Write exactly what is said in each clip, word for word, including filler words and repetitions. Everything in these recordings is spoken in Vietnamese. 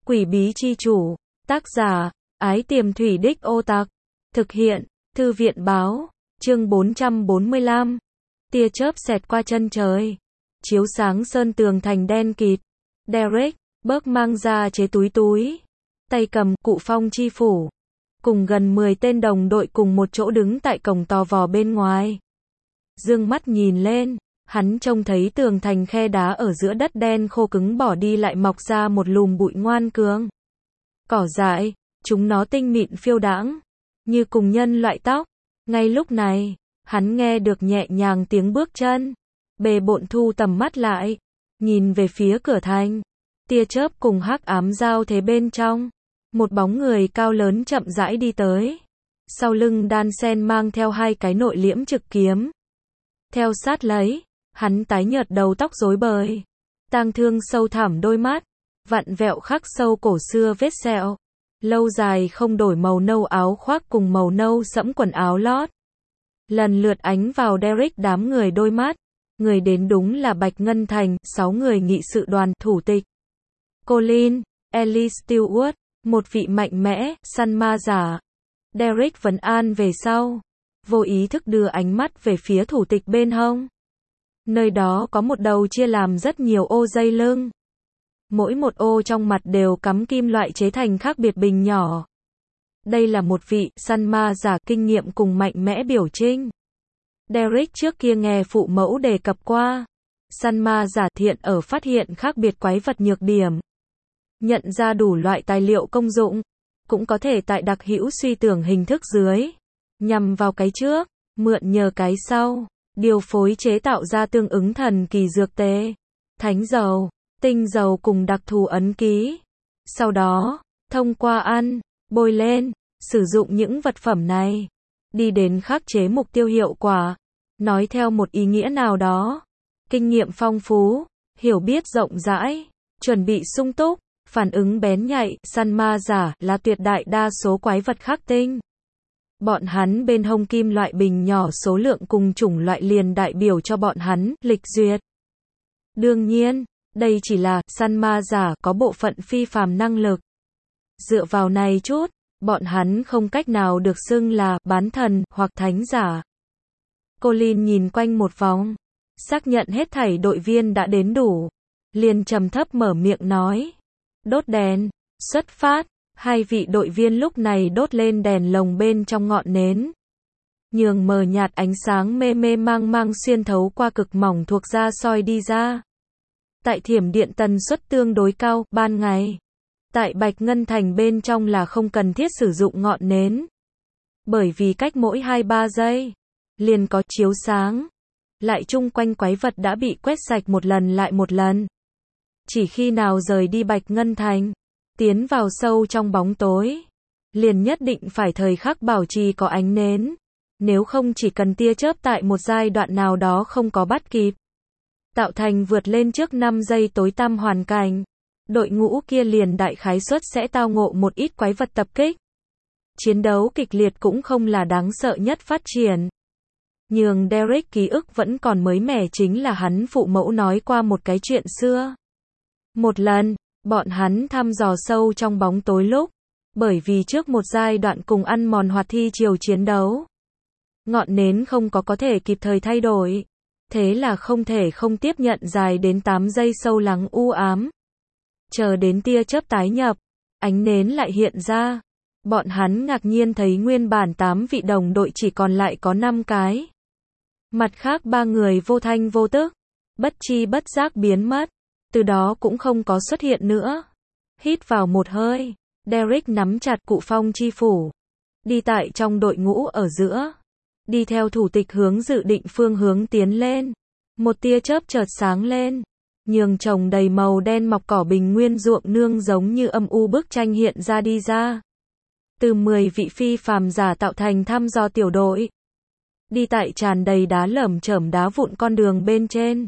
Quỷ bí chi chủ, tác giả, Ái Tiềm Thủy Đích Ô Tặc, thực hiện, Thư viện báo, chương bốn trăm bốn mươi lăm, tia chớp xẹt qua chân trời, chiếu sáng sơn tường thành đen kịt. Derek, Burke mang ra chế túi túi, tay cầm cụ phong chi phủ, cùng gần mười tên đồng đội cùng một chỗ đứng tại cổng tò vò bên ngoài. Dương mắt nhìn lên, hắn trông thấy tường thành khe đá ở giữa đất đen khô cứng bỏ đi lại mọc ra một lùm bụi ngoan cường. Cỏ dại, chúng nó tinh mịn phiêu đãng, như cùng nhân loại tóc. Ngay lúc này, hắn nghe được nhẹ nhàng tiếng bước chân. Bề bộn thu tầm mắt lại, nhìn về phía cửa thành. Tia chớp cùng hắc ám giao thế bên trong. Một bóng người cao lớn chậm rãi đi tới. Sau lưng đan sen mang theo hai cái nội liễm trực kiếm. Theo sát lấy, hắn tái nhợt đầu tóc rối bời, tang thương sâu thẳm đôi mắt, vặn vẹo khắc sâu cổ xưa vết sẹo, lâu dài không đổi màu nâu áo khoác cùng màu nâu sẫm quần áo lót. Lần lượt ánh vào Derek đám người đôi mắt, người đến đúng là Bạch Ngân Thành, sáu người nghị sự đoàn thủ tịch. Colin, Ellie Stewart, một vị mạnh mẽ, săn ma giả. Derek vấn an về sau, vô ý thức đưa ánh mắt về phía thủ tịch bên hông. Nơi đó có một đầu chia làm rất nhiều ô dây lưng. Mỗi một ô trong mặt đều cắm kim loại chế thành khác biệt bình nhỏ. Đây là một vị săn ma giả kinh nghiệm cùng mạnh mẽ biểu trinh. Derek trước kia nghe phụ mẫu đề cập qua. Săn ma giả thiện ở phát hiện khác biệt quái vật nhược điểm. Nhận ra đủ loại tài liệu công dụng. Cũng có thể tại đặc hữu suy tưởng hình thức dưới. Nhằm vào cái trước, mượn nhờ cái sau. Điều phối chế tạo ra tương ứng thần kỳ dược tế, thánh dầu, tinh dầu cùng đặc thù ấn ký. Sau đó, thông qua ăn, bôi lên, sử dụng những vật phẩm này, đi đến khắc chế mục tiêu hiệu quả. Nói theo một ý nghĩa nào đó, kinh nghiệm phong phú, hiểu biết rộng rãi, chuẩn bị sung túc, phản ứng bén nhạy, săn ma giả là tuyệt đại đa số quái vật khắc tinh. Bọn hắn bên hông kim loại bình nhỏ số lượng cùng chủng loại liền đại biểu cho bọn hắn, lịch duyệt. Đương nhiên, đây chỉ là săn ma giả có bộ phận phi phàm năng lực. Dựa vào này chút, bọn hắn không cách nào được xưng là bán thần hoặc thánh giả. Colin nhìn quanh một vòng, xác nhận hết thảy đội viên đã đến đủ, liền trầm thấp mở miệng nói. Đốt đèn, xuất phát. Hai vị đội viên lúc này đốt lên đèn lồng bên trong ngọn nến. Nhường mờ nhạt ánh sáng mê mê mang mang xuyên thấu qua cực mỏng thuộc da soi đi ra. Tại thiểm điện tần suất tương đối cao, ban ngày. Tại Bạch Ngân Thành bên trong là không cần thiết sử dụng ngọn nến. Bởi vì cách mỗi hai ba giây, liền có chiếu sáng. Lại chung quanh quái vật đã bị quét sạch một lần lại một lần. Chỉ khi nào rời đi Bạch Ngân Thành, tiến vào sâu trong bóng tối, liền nhất định phải thời khắc bảo trì có ánh nến, nếu không chỉ cần tia chớp tại một giai đoạn nào đó không có bắt kịp, tạo thành vượt lên trước năm giây tối tăm hoàn cảnh, đội ngũ kia liền đại khái suất sẽ tao ngộ một ít quái vật tập kích. Chiến đấu kịch liệt cũng không là đáng sợ nhất phát triển. Nhường Derek ký ức vẫn còn mới mẻ chính là hắn phụ mẫu nói qua một cái chuyện xưa. Một lần, bọn hắn thăm dò sâu trong bóng tối lúc, bởi vì trước một giai đoạn cùng ăn mòn hoạt thi chiều chiến đấu, ngọn nến không có có thể kịp thời thay đổi, thế là không thể không tiếp nhận dài đến tám giây sâu lắng u ám. Chờ đến tia chớp tái nhập, ánh nến lại hiện ra, bọn hắn ngạc nhiên thấy nguyên bản tám vị đồng đội chỉ còn lại có năm cái. Mặt khác ba người vô thanh vô tức, bất chi bất giác biến mất. Từ đó cũng không có xuất hiện nữa. Hít vào một hơi, Derek nắm chặt cụ phong chi phủ. Đi tại trong đội ngũ ở giữa. Đi theo thủ tịch hướng dự định phương hướng tiến lên. Một tia chớp chợt sáng lên. Nhường trồng đầy màu đen mọc cỏ bình nguyên ruộng nương giống như âm u bức tranh hiện ra đi ra. Từ mười vị phi phàm giả tạo thành thăm dò tiểu đội. Đi tại tràn đầy đá lởm chởm đá vụn con đường bên trên.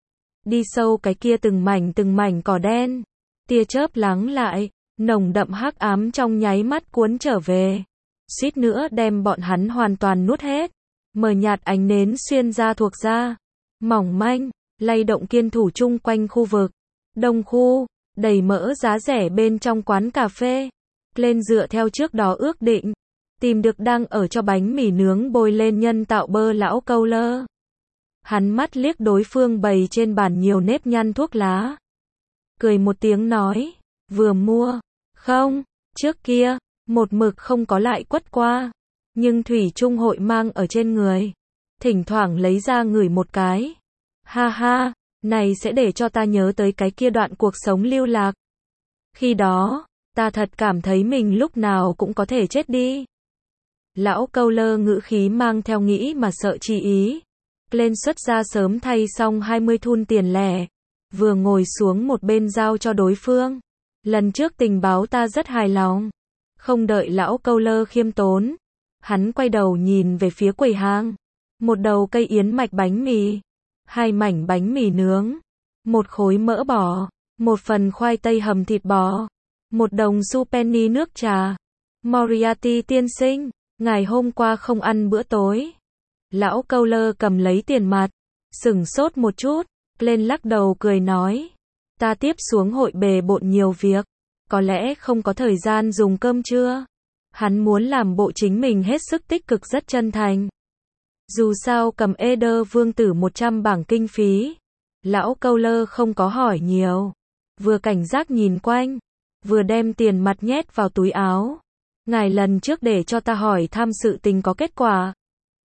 Đi sâu cái kia từng mảnh từng mảnh cỏ đen. Tia chớp lắng lại, nồng đậm hắc ám trong nháy mắt cuốn trở về. Suýt nữa đem bọn hắn hoàn toàn nuốt hết. Mờ nhạt ánh nến xuyên ra thuộc da. Mỏng manh, lay động kiên thủ chung quanh khu vực. Đông khu, đầy mỡ giá rẻ bên trong quán cà phê. Lên dựa theo trước đó ước định, tìm được đang ở cho bánh mì nướng bôi lên nhân tạo bơ lão câu lơ. Hắn mắt liếc đối phương bày trên bàn nhiều nếp nhăn thuốc lá. Cười một tiếng nói, vừa mua, không, trước kia, một mực không có lại quất qua. Nhưng thủy chung hội mang ở trên người. Thỉnh thoảng lấy ra ngửi một cái. Ha ha, này sẽ để cho ta nhớ tới cái kia đoạn cuộc sống lưu lạc. Khi đó, ta thật cảm thấy mình lúc nào cũng có thể chết đi. Lão câu lơ ngữ khí mang theo nghĩ mà sợ chi ý. Lên xuất ra sớm thay xong hai mươi thun tiền lẻ. Vừa ngồi xuống một bên giao cho đối phương. Lần trước tình báo ta rất hài lòng. Không đợi lão câu lơ khiêm tốn. Hắn quay đầu nhìn về phía quầy hàng. Một đầu cây yến mạch bánh mì. Hai mảnh bánh mì nướng. Một khối mỡ bò. Một phần khoai tây hầm thịt bò. Một đồng xu penny nước trà. Moriarty tiên sinh, ngày hôm qua không ăn bữa tối. Lão câu lơ cầm lấy tiền mặt. Sửng sốt một chút. Lên lắc đầu cười nói. Ta tiếp xuống hội bề bộn nhiều việc. Có lẽ không có thời gian dùng cơm trưa. Hắn muốn làm bộ chính mình hết sức tích cực rất chân thành. Dù sao cầm Eder vương tử một trăm bảng kinh phí. Lão câu lơ không có hỏi nhiều. Vừa cảnh giác nhìn quanh. Vừa đem tiền mặt nhét vào túi áo. Ngài lần trước để cho ta hỏi thăm sự tình có kết quả.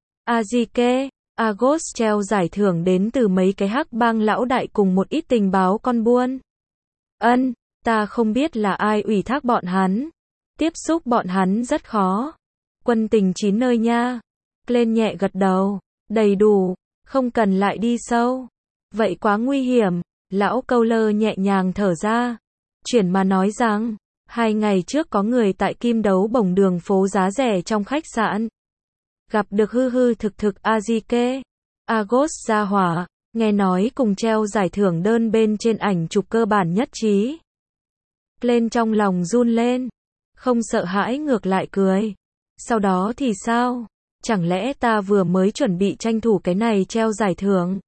Azike, Agos treo giải thưởng đến từ mấy cái hắc bang lão đại cùng một ít tình báo con buôn. Ân, ta không biết là ai ủy thác bọn hắn. Tiếp xúc bọn hắn rất khó. Quân tình chín nơi nha. Lên nhẹ gật đầu. Đầy đủ. Không cần lại đi sâu. Vậy quá nguy hiểm. Lão câu lơ nhẹ nhàng thở ra. Chuyển mà nói rằng. Hai ngày trước có người tại kim đấu bổng đường phố giá rẻ trong khách sạn. Gặp được hư hư thực thực Azike. Agos gia hỏa. Nghe nói cùng treo giải thưởng đơn bên trên ảnh chụp cơ bản nhất trí. Lên trong lòng run lên. Không sợ hãi ngược lại cười. Sau đó thì sao? Chẳng lẽ ta vừa mới chuẩn bị tranh thủ cái này treo giải thưởng?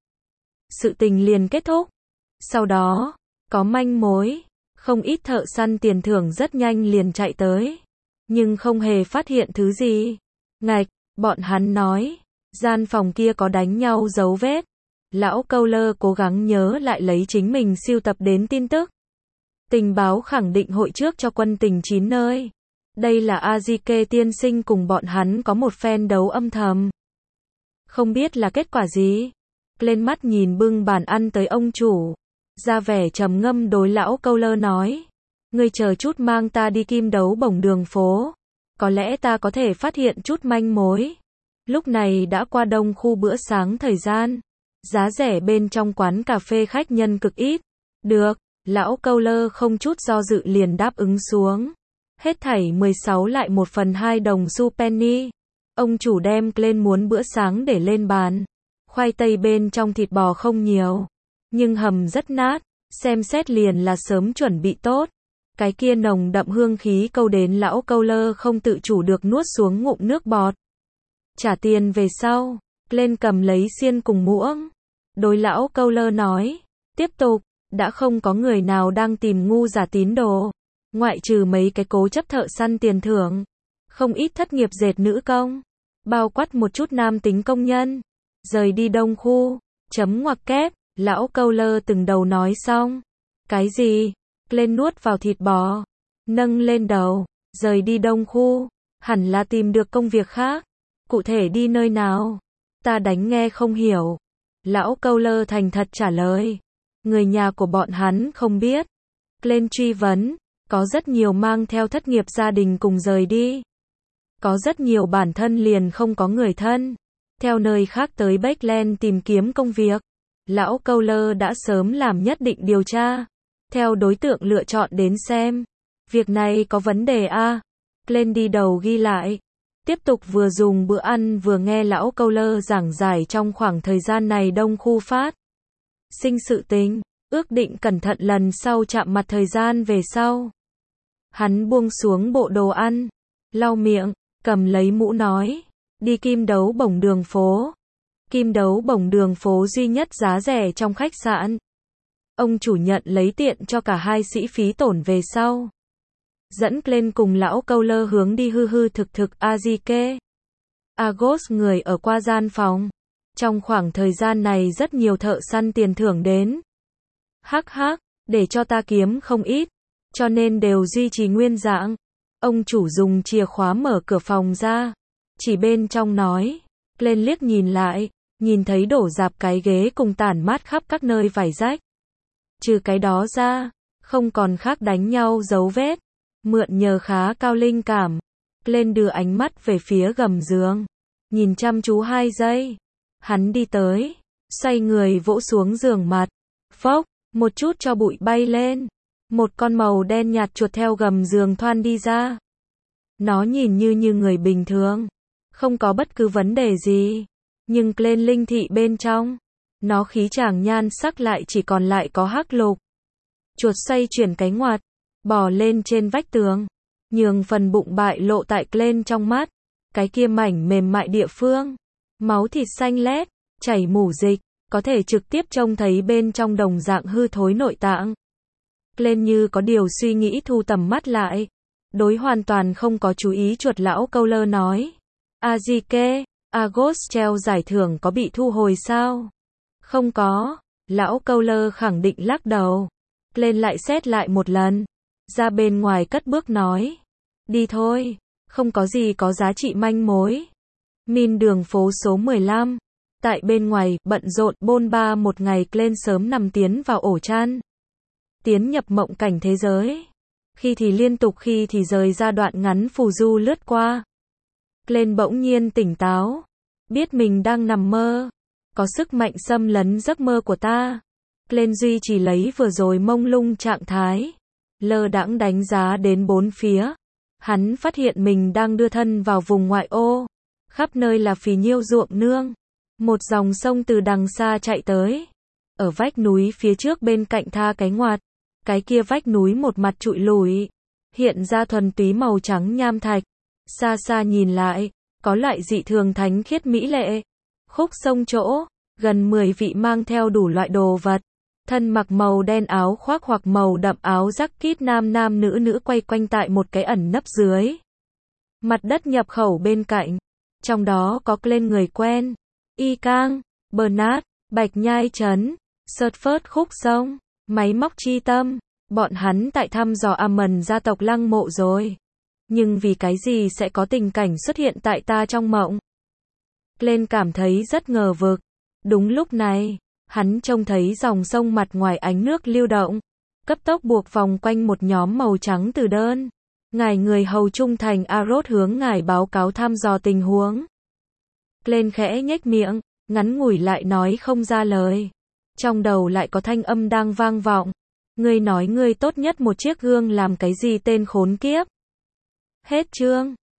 Sự tình liền kết thúc. Sau đó, có manh mối. Không ít thợ săn tiền thưởng rất nhanh liền chạy tới. Nhưng không hề phát hiện thứ gì. Ngạch, bọn hắn nói. Gian phòng kia có đánh nhau dấu vết. Lão câu lơ cố gắng nhớ lại lấy chính mình sưu tập đến tin tức. Tình báo khẳng định hội trước cho quân tình chín nơi. Đây là Azike tiên sinh cùng bọn hắn có một phen đấu âm thầm. Không biết là kết quả gì. Lên mắt nhìn bưng bàn ăn tới ông chủ. Ra vẻ trầm ngâm đối lão câu lơ nói. Ngươi chờ chút mang ta đi kim đấu bổng đường phố. Có lẽ ta có thể phát hiện chút manh mối. Lúc này đã qua đông khu bữa sáng thời gian. Giá rẻ bên trong quán cà phê khách nhân cực ít. Được, lão câu lơ không chút do dự liền đáp ứng xuống. Hết thảy mười sáu lại một phần hai đồng xu penny. Ông chủ đem lên muốn bữa sáng để lên bàn. Khoai tây bên trong thịt bò không nhiều. Nhưng hầm rất nát. Xem xét liền là sớm chuẩn bị tốt. Cái kia nồng đậm hương khí câu đến lão câu lơ không tự chủ được nuốt xuống ngụm nước bọt. Trả tiền về sau. Lên cầm lấy xiên cùng muỗng. Đối lão câu lơ nói. Tiếp tục. Đã không có người nào đang tìm ngu giả tín đồ. Ngoại trừ mấy cái cố chấp thợ săn tiền thưởng. Không ít thất nghiệp dệt nữ công. Bao quát một chút nam tính công nhân. Rời đi đông khu. Chấm ngoặc kép. Lão câu lơ từng đầu nói xong. Cái gì? Lên nuốt vào thịt bò. Nâng lên đầu. Rời đi đông khu. Hẳn là tìm được công việc khác. Cụ thể đi nơi nào? Ta đánh nghe không hiểu. Lão câu lơ thành thật trả lời. Người nhà của bọn hắn không biết. Lên truy vấn. Có rất nhiều mang theo thất nghiệp gia đình cùng rời đi. Có rất nhiều bản thân liền không có người thân. Theo nơi khác tới Backland tìm kiếm công việc. Lão câu lơ đã sớm làm nhất định điều tra. Theo đối tượng lựa chọn đến xem. Việc này có vấn đề a. Lên đi đầu ghi lại. Tiếp tục vừa dùng bữa ăn vừa nghe lão câu lơ giảng giải trong khoảng thời gian này đông khu phát. Sinh sự tình. Ước định cẩn thận lần sau chạm mặt thời gian về sau. Hắn buông xuống bộ đồ ăn. Lau miệng. Cầm lấy mũ nói. Đi kim đấu bổng đường phố. Kim đấu bổng đường phố duy nhất giá rẻ trong khách sạn. Ông chủ nhận lấy tiện cho cả hai sĩ phí tổn về sau. Dẫn lên cùng lão câu lơ hướng đi hư hư thực thực Azike. Agos người ở qua gian phòng. Trong khoảng thời gian này rất nhiều thợ săn tiền thưởng đến. Hắc hắc, để cho ta kiếm không ít, cho nên đều duy trì nguyên dạng. Ông chủ dùng chìa khóa mở cửa phòng ra, chỉ bên trong nói, lên liếc nhìn lại, nhìn thấy đổ rạp cái ghế cùng tản mát khắp các nơi vải rách. Trừ cái đó ra, không còn khác đánh nhau dấu vết. Mượn nhờ khá cao linh cảm. Lên đưa ánh mắt về phía gầm giường, nhìn chăm chú hai giây. Hắn đi tới, xoay người vỗ xuống giường mặt. Phốc, một chút cho bụi bay lên. Một con màu đen nhạt chuột theo gầm giường thoăn đi ra. Nó nhìn như như người bình thường, không có bất cứ vấn đề gì. Nhưng lên linh thị bên trong, nó khí chàng nhan sắc lại chỉ còn lại có hắc lục. Chuột xoay chuyển cánh ngoặt, bò lên trên vách tường, nhường phần bụng bại lộ tại lên trong mắt. Cái kia mảnh mềm mại địa phương, máu thịt xanh lét, chảy mủ dịch, có thể trực tiếp trông thấy bên trong đồng dạng hư thối nội tạng. Lên như có điều suy nghĩ thu tầm mắt lại. Đối hoàn toàn không có chú ý chuột lão câu lơ nói. Azike, Agos treo giải thưởng có bị thu hồi sao? Không có. Lão câu lơ khẳng định lắc đầu. Lên lại xét lại một lần. Ra bên ngoài cất bước nói. Đi thôi, không có gì có giá trị manh mối. Min đường phố số mười lăm. Tại bên ngoài, bận rộn bôn ba một ngày, lên sớm nằm tiến vào ổ chăn. Tiến nhập mộng cảnh thế giới. Khi thì liên tục khi thì rời ra đoạn ngắn phù du lướt qua. Lên bỗng nhiên tỉnh táo. Biết mình đang nằm mơ. Có sức mạnh xâm lấn giấc mơ của ta. Lên duy trì lấy vừa rồi mông lung trạng thái. Lơ đãng đánh giá đến bốn phía. Hắn phát hiện mình đang đưa thân vào vùng ngoại ô. Khắp nơi là phì nhiêu ruộng nương. Một dòng sông từ đằng xa chạy tới. Ở vách núi phía trước bên cạnh tha cái ngoặt. Cái kia vách núi một mặt trụi lùi. Hiện ra thuần túy màu trắng nham thạch. Xa xa nhìn lại, có loại dị thường thánh khiết mỹ lệ. Khúc sông chỗ, gần mười vị mang theo đủ loại đồ vật. Thân mặc màu đen áo khoác hoặc màu đậm áo jacket nam nam nữ nữ quay quanh tại một cái ẩn nấp dưới. Mặt đất nhập khẩu bên cạnh. Trong đó có lên người quen. Y Cang, Bernard, Bạch Nhai Trấn, Sợt Phớt khúc sông, máy móc chi tâm. Bọn hắn tại thăm dò Amon gia tộc lăng mộ rồi. Nhưng vì cái gì sẽ có tình cảnh xuất hiện tại ta trong mộng? Lên cảm thấy rất ngờ vực. Đúng lúc này, hắn trông thấy dòng sông mặt ngoài ánh nước lưu động. Cấp tốc buộc vòng quanh một nhóm màu trắng từ đơn. Ngài người hầu trung thành Arot hướng ngài báo cáo thăm dò tình huống. Lên khẽ nhếch miệng, ngắn ngủi lại nói không ra lời. Trong đầu lại có thanh âm đang vang vọng. Ngươi nói ngươi tốt nhất một chiếc gương làm cái gì tên khốn kiếp. Hết chương.